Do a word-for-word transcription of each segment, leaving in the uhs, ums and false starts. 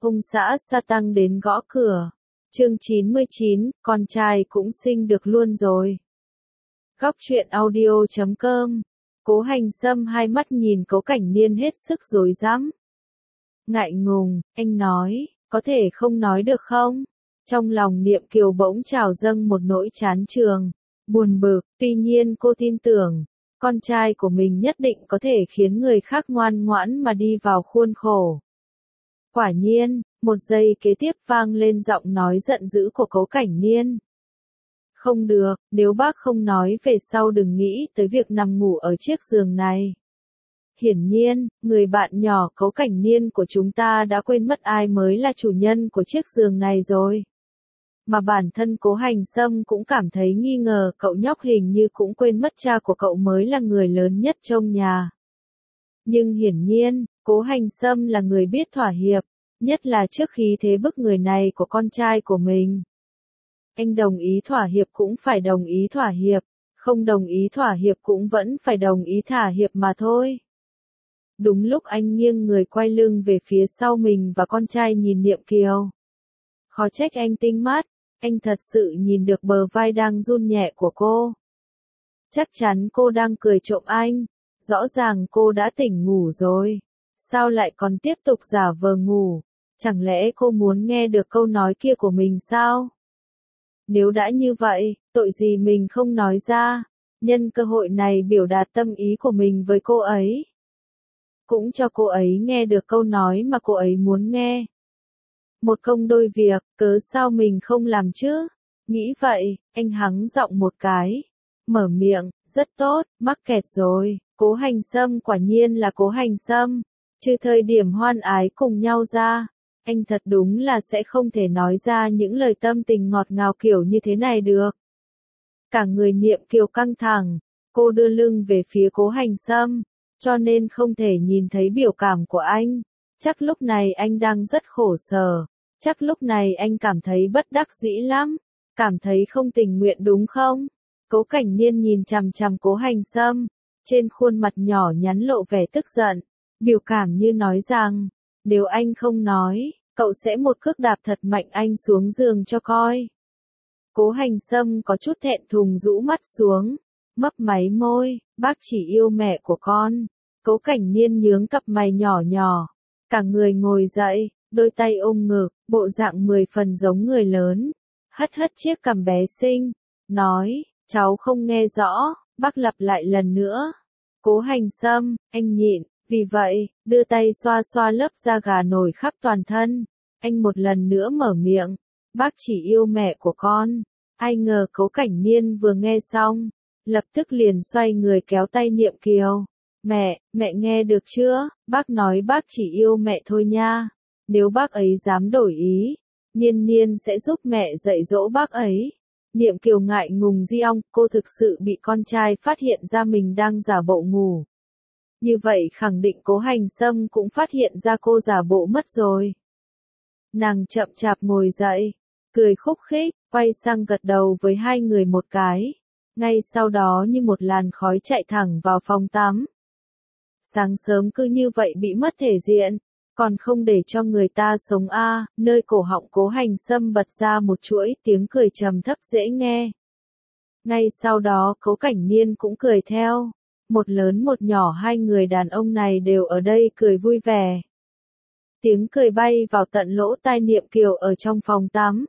Ông xã Sa Tăng đến gõ cửa. Chương chín mươi chín, con trai cũng sinh được luôn rồi. Góc truyện audio chấm com. Cố Hành Sâm hai mắt nhìn Cố Cảnh Niên hết sức rối rắm. Ngại ngùng, anh nói, có thể không nói được không? Trong lòng Niệm Kiều bỗng trào dâng một nỗi chán chường, buồn bực, tuy nhiên cô tin tưởng, con trai của mình nhất định có thể khiến người khác ngoan ngoãn mà đi vào khuôn khổ. Quả nhiên, một giây kế tiếp vang lên giọng nói giận dữ của Cố Cảnh Niên. Không được, nếu bác không nói về sau đừng nghĩ tới việc nằm ngủ ở chiếc giường này. Hiển nhiên, người bạn nhỏ Cố Cảnh Niên của chúng ta đã quên mất ai mới là chủ nhân của chiếc giường này rồi. Mà bản thân Cố Hành Sâm cũng cảm thấy nghi ngờ cậu nhóc hình như cũng quên mất cha của cậu mới là người lớn nhất trong nhà. Nhưng hiển nhiên, Cố Hành Sâm là người biết thỏa hiệp, nhất là trước khí thế bức người này của con trai của mình. Anh đồng ý thỏa hiệp cũng phải đồng ý thỏa hiệp, không đồng ý thỏa hiệp cũng vẫn phải đồng ý thả hiệp mà thôi. Đúng lúc anh nghiêng người quay lưng về phía sau mình và con trai nhìn Niệm Kiều. Khó trách anh tinh mắt, anh thật sự nhìn được bờ vai đang run nhẹ của cô. Chắc chắn cô đang cười trộm anh, rõ ràng cô đã tỉnh ngủ rồi. Sao lại còn tiếp tục giả vờ ngủ? Chẳng lẽ cô muốn nghe được câu nói kia của mình sao? Nếu đã như vậy, tội gì mình không nói ra, nhân cơ hội này biểu đạt tâm ý của mình với cô ấy. Cũng cho cô ấy nghe được câu nói mà cô ấy muốn nghe. Một công đôi việc, cớ sao mình không làm chứ? Nghĩ vậy, anh hắng giọng một cái. Mở miệng, rất tốt, mắc kẹt rồi, Cố Hành Sâm quả nhiên là Cố Hành Sâm. Trừ thời điểm hoan ái cùng nhau ra, anh thật đúng là sẽ không thể nói ra những lời tâm tình ngọt ngào kiểu như thế này được. Cả người Niệm Kiều căng thẳng, cô đưa lưng về phía Cố Hành Sâm, cho nên không thể nhìn thấy biểu cảm của anh. Chắc lúc này anh đang rất khổ sở, chắc lúc này anh cảm thấy bất đắc dĩ lắm, cảm thấy không tình nguyện đúng không? Cố Cảnh Niên nhìn chằm chằm Cố Hành Sâm, trên khuôn mặt nhỏ nhắn lộ vẻ tức giận, biểu cảm như nói rằng, nếu anh không nói, cậu sẽ một cước đạp thật mạnh anh xuống giường cho coi. Cố Hành Sâm có chút thẹn thùng rũ mắt xuống, mấp máy môi, bác chỉ yêu mẹ của con. Cố Cảnh Niên nhướng cặp mày nhỏ nhỏ, cả người ngồi dậy, đôi tay ôm ngực, bộ dạng mười phần giống người lớn, hất hất chiếc cằm bé xinh, nói, cháu không nghe rõ, bác lặp lại lần nữa. Cố Hành Sâm, anh nhịn, vì vậy, đưa tay xoa xoa lớp da gà nổi khắp toàn thân, anh một lần nữa mở miệng, bác chỉ yêu mẹ của con. Ai ngờ Cố Cảnh Niên vừa nghe xong, lập tức liền xoay người kéo tay Niệm Kiều. Mẹ, mẹ nghe được chưa, bác nói bác chỉ yêu mẹ thôi nha, nếu bác ấy dám đổi ý, Niên Niên sẽ giúp mẹ dạy dỗ bác ấy. Niệm Kiều ngại ngùng di ong, cô thực sự bị con trai phát hiện ra mình đang giả bộ ngủ. Như vậy khẳng định Cố Hành Sâm cũng phát hiện ra cô giả bộ mất rồi. Nàng chậm chạp ngồi dậy, cười khúc khích, quay sang gật đầu với hai người một cái. Ngay sau đó như một làn khói chạy thẳng vào phòng tắm. Sáng sớm cứ như vậy bị mất thể diện, còn không để cho người ta sống a, à, nơi cổ họng Cố Hành Sâm bật ra một chuỗi tiếng cười trầm thấp dễ nghe. Ngay sau đó Cố Cảnh Niên cũng cười theo, một lớn một nhỏ hai người đàn ông này đều ở đây cười vui vẻ. Tiếng cười bay vào tận lỗ tai Niệm Kiều ở trong phòng tắm.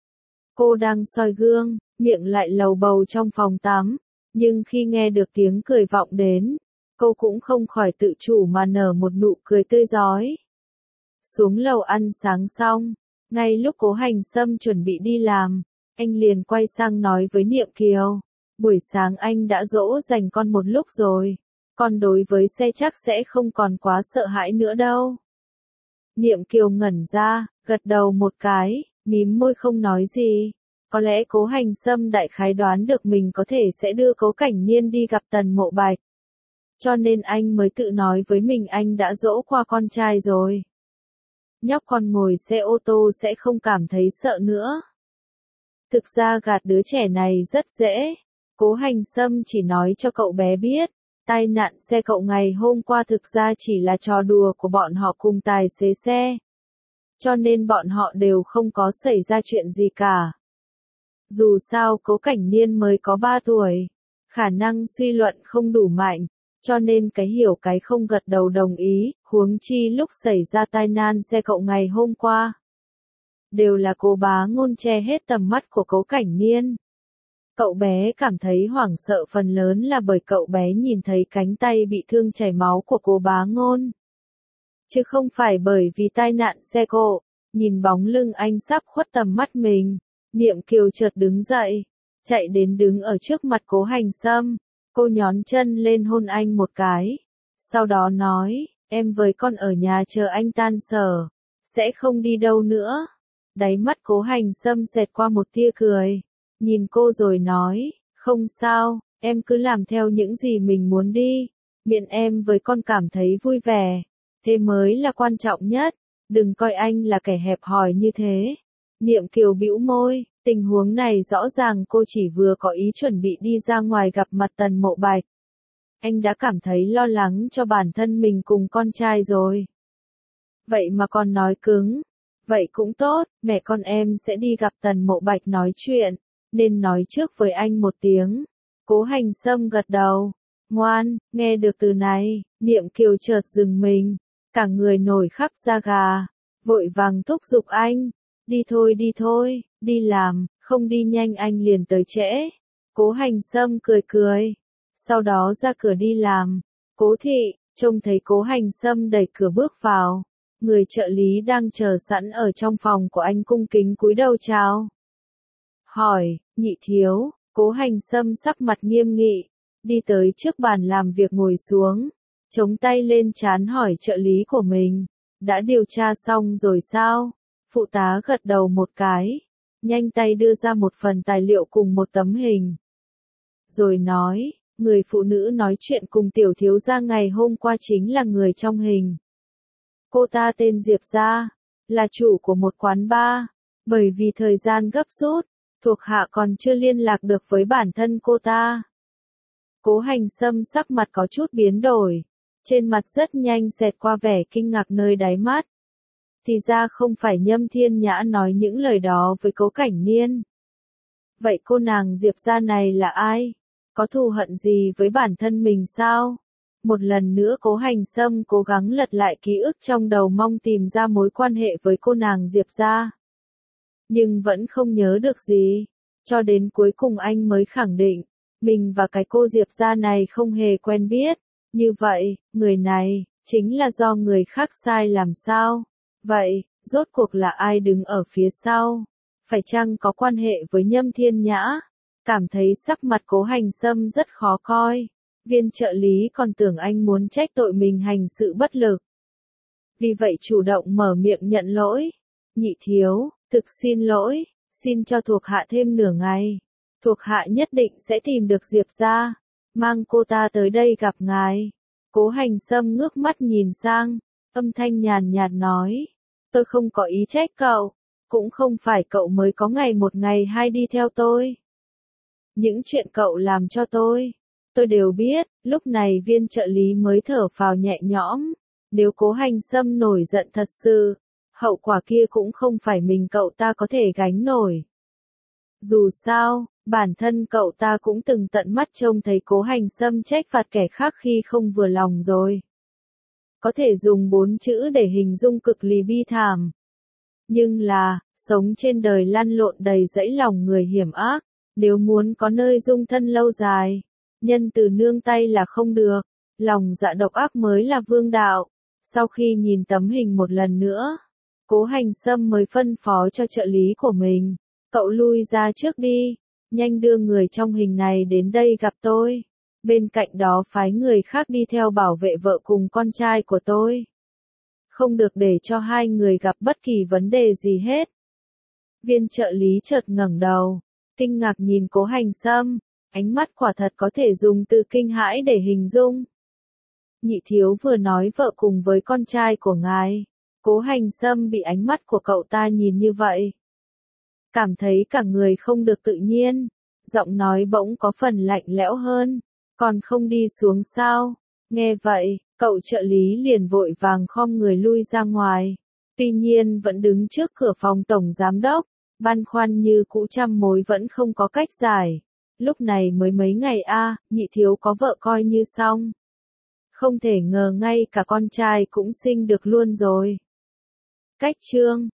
Cô đang soi gương, miệng lại lầu bầu trong phòng tắm, nhưng khi nghe được tiếng cười vọng đến, cô cũng không khỏi tự chủ mà nở một nụ cười tươi rói. Xuống lầu ăn sáng xong, ngay lúc Cố Hành Sâm chuẩn bị đi làm, anh liền quay sang nói với Niệm Kiều, buổi sáng anh đã dỗ dành con một lúc rồi, con đối với xe chắc sẽ không còn quá sợ hãi nữa đâu. Niệm Kiều ngẩn ra, gật đầu một cái, mím môi không nói gì. Có lẽ Cố Hành Sâm đại khái đoán được mình có thể sẽ đưa Cố Cảnh Niên đi gặp Tần Mộ Bạch. Cho nên anh mới tự nói với mình anh đã dỗ qua con trai rồi. Nhóc con ngồi xe ô tô sẽ không cảm thấy sợ nữa. Thực ra gạt đứa trẻ này rất dễ. Cố Hành Sâm chỉ nói cho cậu bé biết, tai nạn xe cậu ngày hôm qua thực ra chỉ là trò đùa của bọn họ cùng tài xế xe. cho nên bọn họ đều không có xảy ra chuyện gì cả. Dù sao Cố Cảnh Niên mới có ba tuổi, khả năng suy luận không đủ mạnh, cho nên cái hiểu cái không gật đầu đồng ý, huống chi lúc xảy ra tai nạn xe cộ ngày hôm qua. Đều là Cố Bá Ngôn che hết tầm mắt của Cố Cảnh Niên. Cậu bé cảm thấy hoảng sợ phần lớn là bởi cậu bé nhìn thấy cánh tay bị thương chảy máu của Cố Bá Ngôn. Chứ không phải bởi vì tai nạn xe cộ, nhìn bóng lưng anh sắp khuất tầm mắt mình, Niệm Kiều chợt đứng dậy, chạy đến đứng ở trước mặt Cố Hành Sâm, cô nhón chân lên hôn anh một cái, sau đó nói, em với con ở nhà chờ anh tan sở, sẽ không đi đâu nữa. Đáy mắt Cố Hành Sâm xẹt qua một tia cười, nhìn cô rồi nói, không sao, em cứ làm theo những gì mình muốn đi, miễn em với con cảm thấy vui vẻ, thế mới là quan trọng nhất, đừng coi anh là kẻ hẹp hòi như thế. Niệm Kiều bĩu môi, tình huống này rõ ràng cô chỉ vừa có ý chuẩn bị đi ra ngoài gặp mặt Tần Mộ Bạch. Anh đã cảm thấy lo lắng cho bản thân mình cùng con trai rồi. Vậy mà còn nói cứng. Vậy cũng tốt, mẹ con em sẽ đi gặp Tần Mộ Bạch nói chuyện, nên nói trước với anh một tiếng. Cố Hành Sâm gật đầu. Ngoan, nghe được từ này, Niệm Kiều chợt dừng mình, cả người nổi khắp da gà, vội vàng thúc giục anh. Đi thôi đi thôi, đi làm, không đi nhanh anh liền tới trễ. Cố Hành Sâm cười cười, sau đó ra cửa đi làm. Cố thị, trông thấy Cố Hành Sâm đẩy cửa bước vào. Người trợ lý đang chờ sẵn ở trong phòng của anh cung kính cúi đầu chào. Hỏi, nhị thiếu, Cố Hành Sâm sắc mặt nghiêm nghị, đi tới trước bàn làm việc ngồi xuống, chống tay lên trán hỏi trợ lý của mình, đã điều tra xong rồi sao? Phụ tá gật đầu một cái, nhanh tay đưa ra một phần tài liệu cùng một tấm hình. Rồi nói, người phụ nữ nói chuyện cùng tiểu thiếu gia ngày hôm qua chính là người trong hình. Cô ta tên Diệp Gia, là chủ của một quán bar, bởi vì thời gian gấp rút, thuộc hạ còn chưa liên lạc được với bản thân cô ta. Cố Hành Sâm sắc mặt có chút biến đổi, trên mặt rất nhanh xẹt qua vẻ kinh ngạc nơi đáy mắt. Thì ra không phải Nhâm Thiên Nhã nói những lời đó với Cố Cảnh Niên. Vậy cô nàng Diệp Gia này là ai? Có thù hận gì với bản thân mình sao? Một lần nữa Cố Hành Sâm cố gắng lật lại ký ức trong đầu mong tìm ra mối quan hệ với cô nàng Diệp Gia. Nhưng vẫn không nhớ được gì. Cho đến cuối cùng anh mới khẳng định, mình và cái cô Diệp Gia này không hề quen biết. Như vậy, người này, chính là do người khác sai làm sao? Vậy, rốt cuộc là ai đứng ở phía sau? Phải chăng có quan hệ với Nhâm Thiên Nhã? Cảm thấy sắc mặt Cố Hành Sâm rất khó coi. Viên trợ lý còn tưởng anh muốn trách tội mình hành sự bất lực. Vì vậy chủ động mở miệng nhận lỗi. Nhị thiếu, thực xin lỗi, xin cho thuộc hạ thêm nửa ngày. Thuộc hạ nhất định sẽ tìm được Diệp Gia, mang cô ta tới đây gặp ngài. Cố Hành Sâm ngước mắt nhìn sang, âm thanh nhàn nhạt nói. Tôi không có ý trách cậu, cũng không phải cậu mới có ngày một ngày hai đi theo tôi. Những chuyện cậu làm cho tôi, tôi đều biết. Lúc này viên trợ lý mới thở phào nhẹ nhõm. Nếu Cố Hành Sâm nổi giận thật sự, hậu quả kia cũng không phải mình cậu ta có thể gánh nổi. Dù sao, bản thân cậu ta cũng từng tận mắt trông thấy Cố Hành Sâm trách phạt kẻ khác khi không vừa lòng rồi. Có thể dùng bốn chữ để hình dung cực lì bi thảm. Nhưng là, sống trên đời lăn lộn đầy dẫy lòng người hiểm ác, nếu muốn có nơi dung thân lâu dài, nhân từ nương tay là không được, lòng dạ độc ác mới là vương đạo. Sau khi nhìn tấm hình một lần nữa, Cố Hành Sâm mới phân phó cho trợ lý của mình, cậu lui ra trước đi, nhanh đưa người trong hình này đến đây gặp tôi. Bên cạnh đó phái người khác đi theo bảo vệ vợ cùng con trai của tôi. Không được để cho hai người gặp bất kỳ vấn đề gì hết. Viên trợ lý chợt ngẩng đầu, kinh ngạc nhìn Cố Hành Sâm, ánh mắt quả thật có thể dùng từ kinh hãi để hình dung. Nhị thiếu vừa nói vợ cùng với con trai của ngài. Cố Hành Sâm bị ánh mắt của cậu ta nhìn như vậy, cảm thấy cả người không được tự nhiên, giọng nói bỗng có phần lạnh lẽo hơn. Còn không đi xuống sao? Nghe vậy, cậu trợ lý liền vội vàng khom người lui ra ngoài. Tuy nhiên vẫn đứng trước cửa phòng tổng giám đốc, băn khoăn như cũ trăm mối vẫn không có cách giải. Lúc này mới mấy ngày a, nhị thiếu có vợ coi như xong. Không thể ngờ ngay cả con trai cũng sinh được luôn rồi. Cách chương